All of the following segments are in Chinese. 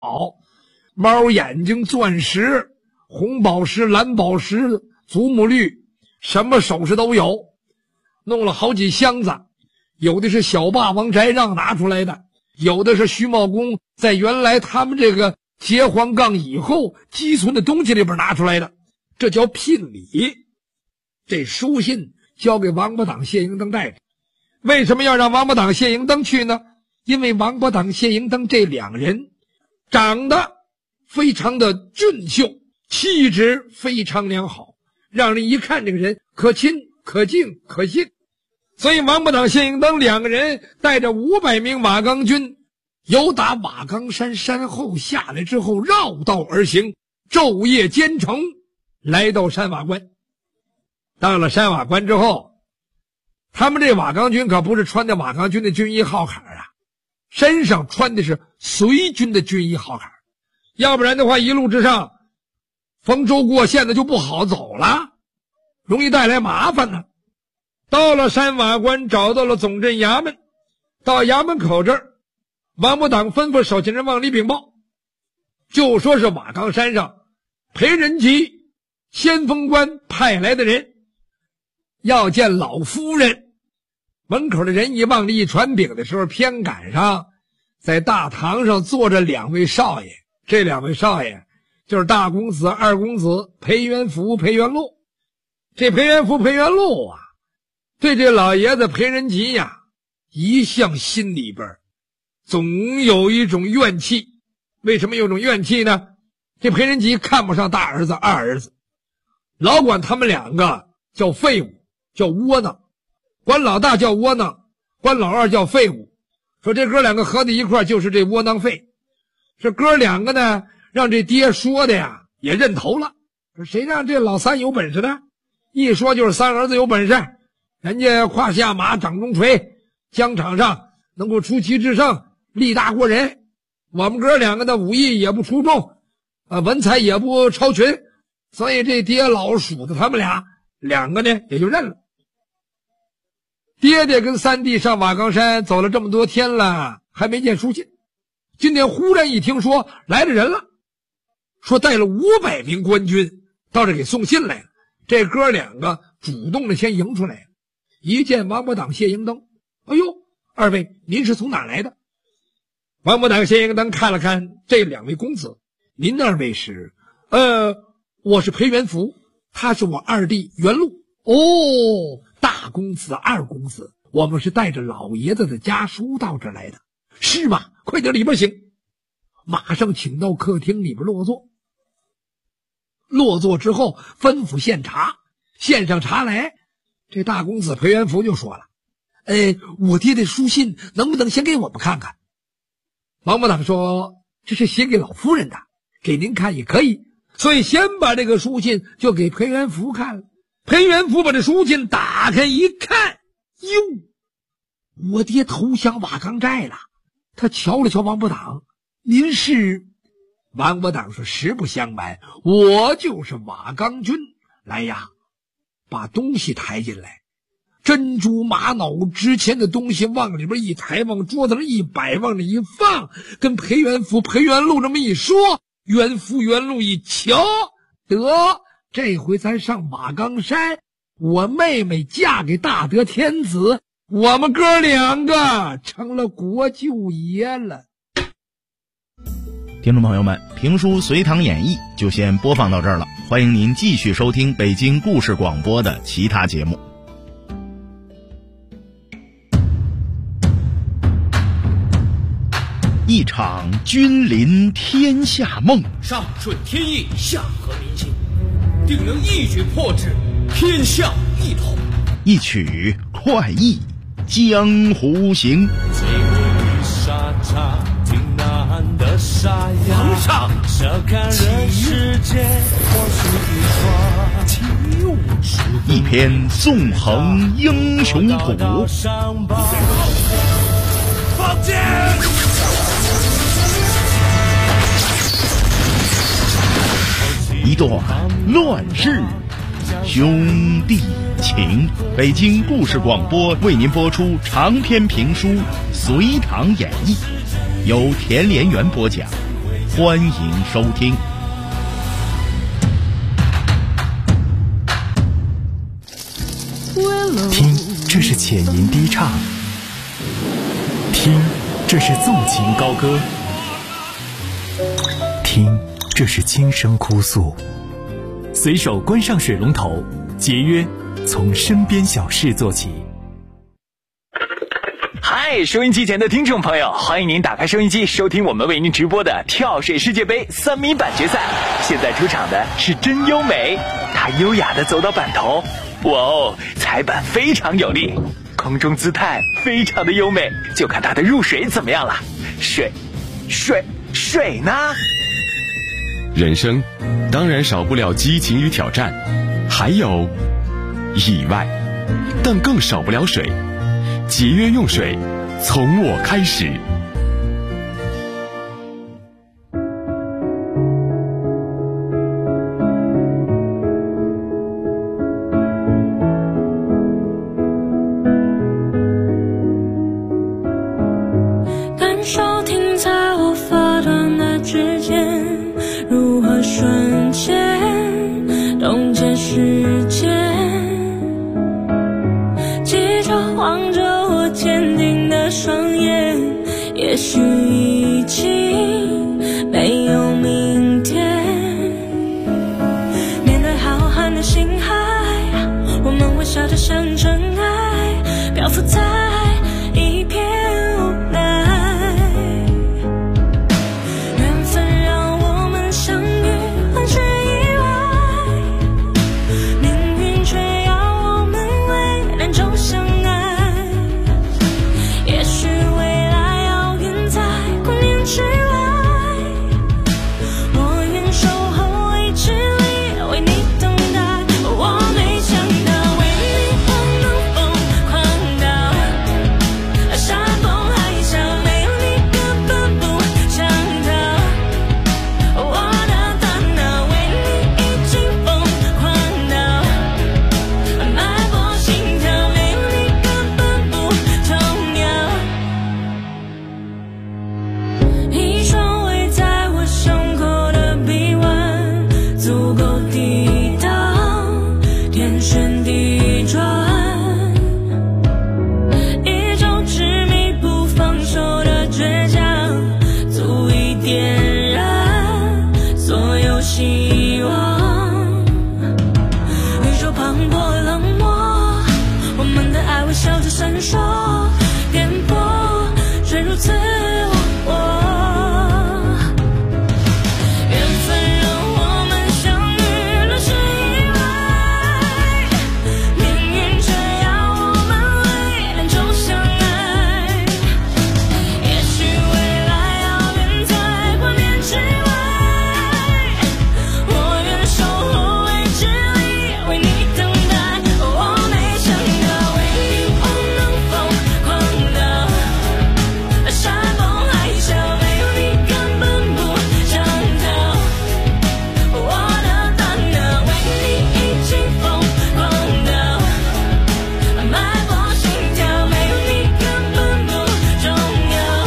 猫眼睛、钻石、红宝石、蓝宝石、祖母绿，什么首饰都有，弄了好几箱子，有的是小霸王翟让拿出来的，有的是徐茂公在原来他们这个结黄杠以后积存的东西里边拿出来的，这叫聘礼。这书信交给王八党谢迎登带着。为什么要让王八党谢迎登去呢？因为王八党谢迎登这两人长得非常的俊秀，气质非常良好，让人一看这个人可亲可敬可信。所以王八党谢迎登两个人带着500名瓦岗军，由打瓦岗山山后下来之后绕道而行，昼夜兼程，来到山瓦关。到了山瓦关之后，他们这瓦岗军可不是穿的瓦岗军的军衣号坎啊，身上穿的是随军的军衣号坎，要不然的话一路之上逢州过县的就不好走了，容易带来麻烦呢。到了山瓦关，找到了总镇衙门，到衙门口这儿，王八党吩咐守信人往里禀报，就说是瓦岗山上裴仁吉先锋官派来的人，要见老夫人。门口的人一往里一传禀的时候，偏赶上在大堂上坐着两位少爷，这两位少爷就是大公子、二公子裴元福、裴元禄。这裴元福、裴元禄啊，对这老爷子裴仁吉呀，一向心里边总有一种怨气。为什么有种怨气呢？这裴仁吉看不上大儿子、二儿子，老管他们两个叫废物，叫窝囊，管老大叫窝囊，管老二叫废物，说这哥两个合在一块就是这窝囊废。这哥两个呢，让这爹说的呀也认头了，说谁让这老三有本事呢？一说就是三儿子有本事，人家胯下马，掌中锤，疆场上能够出奇制胜，力大过人。我们哥两个的武艺也不出众，文采也不超群，所以这爹老数的他们两个呢也就认了。爹爹跟三弟上瓦岗山走了这么多天了，还没见书信。今天忽然一听说来了人了，说带了500名官军到这给送信来了。这哥两个主动的先迎出来了，一见王八党谢迎登，哎呦，二位您是从哪来的？王八党谢迎登看了看这两位公子，您二位是？我是裴元福，他是我二弟元禄。哦，大公子、二公子，我们是带着老爷子的家书到这儿来的。是吗？快点里边请。马上请到客厅里边落座。落座之后吩咐献茶，献上茶来，这大公子裴元福就说了，我爹的书信能不能先给我们看看？王八党说，这是写给老夫人的，给您看也可以。所以先把这个书信就给裴元福看了。裴元福把这书信打开一看，哟，我爹投降瓦岗寨了。他瞧了瞧王八党，您是？王八党说，实不相瞒，我就是瓦岗军。来呀，把东西抬进来，珍珠玛瑙值钱的东西往里边一抬，往桌子上一摆，往里一放，跟裴元福、裴元禄这么一说，元福、元禄一瞧，得，这回咱上瓦岗山，我妹妹嫁给大德天子，我们哥两个成了国舅爷了。 听众朋友们，评书《隋唐演义》就先播放到这儿了，欢迎您继续收听北京故事广播的其他节目。一场君临天下梦， 上顺天意，下合民心，定能一举破之，天下一统。 一曲快意江湖行。 皇上， 一篇纵横英雄谱， 放箭！ 一段乱世兄弟情。北京故事广播为您播出长篇评书《隋唐演义》，由田连元播讲， 欢迎收听。 听，这是浅吟低唱；听，这是纵情高歌；听，这是轻声哭诉。随手关上水龙头，节约从身边小事做起。 嗨，收音机前的听众朋友，欢迎您打开收音机，收听我们为您直播的跳水世界杯3米板决赛。现在出场的是真优美，她优雅地走到板头，哇哦，踩板非常有力，空中姿态非常的优美，就看她的入水怎么样了。水呢？ 人生当然少不了激情与挑战，还有意外，但更少不了水。节约用水，从我开始。 感受停在我发端的指尖，如何瞬间冻结时间，记着望着我坚定的双眼，也许已经没有明天。面对浩瀚的星海，我们微笑着像尘埃，漂浮在一片无奈。缘分让我们相遇，很是意外，命运却要我们为难中相爱。也许未来遥远在光年之外，我愿守候未知里为你等待。我没想到为你我能疯狂到山崩海啸，没有你根本不想逃。我的大脑为你已经疯狂到脉搏心跳，没有你根本不重要。一双围在我胸口的臂弯，足够抵挡天旋地转，一种执迷不放手的倔强，足以点燃所有希望。宇宙磅礴冷漠，我们的爱微笑着闪烁，颠簸却如此我。缘分让我们相遇，乱世意外，命运却要我们为难中相爱。也许未来遥远在光年之外，我愿守候未知里为你等待。我没想到为你我能疯狂到山崩海啸，没有你根本不想逃。我的大脑为你已经疯狂到脉搏心跳，没有你根本不重要。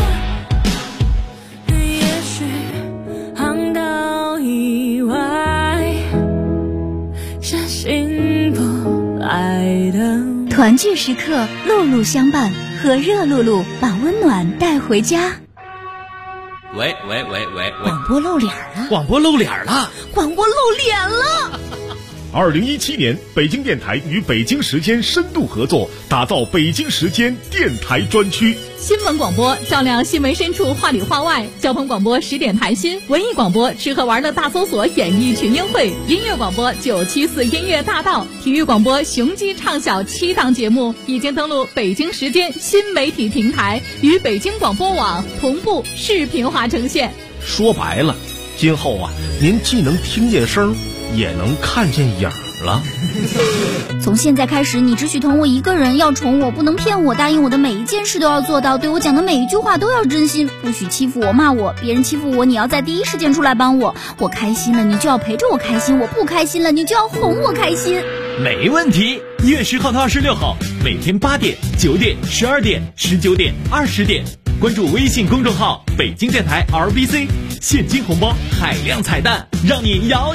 也许航道以外是醒不来的。 团聚时刻，露露相伴，和热露露把温暖带回家。 喂， 广播露脸了， 广播露脸了。 广播露脸了。 2017年，北京电台与北京时间深度合作，打造北京时间电台专区。 新闻广播照亮新闻深处，话里话外；交通广播10点谈心；文艺广播吃喝玩乐大搜索，演艺群英会；音乐广播974音乐大道；体育广播雄鸡唱晓7档节目已经登录北京时间新媒体平台，与北京广播网同步视频化呈现。 说白了，今后啊，您既能听见声，也能看见影了。 从现在开始，你只许疼我一个人，要宠我，不能骗我，答应我的每一件事都要做到，对我讲的每一句话都要真心，不许欺负我骂我，别人欺负我你要在第一时间出来帮我，我开心了你就要陪着我开心，我不开心了你就要哄我开心。 没问题。1月10号到26号，每天8点、9点、12点、19点、20点， 关注微信公众号北京电台 RBC， 现金红包海量彩蛋，让你摇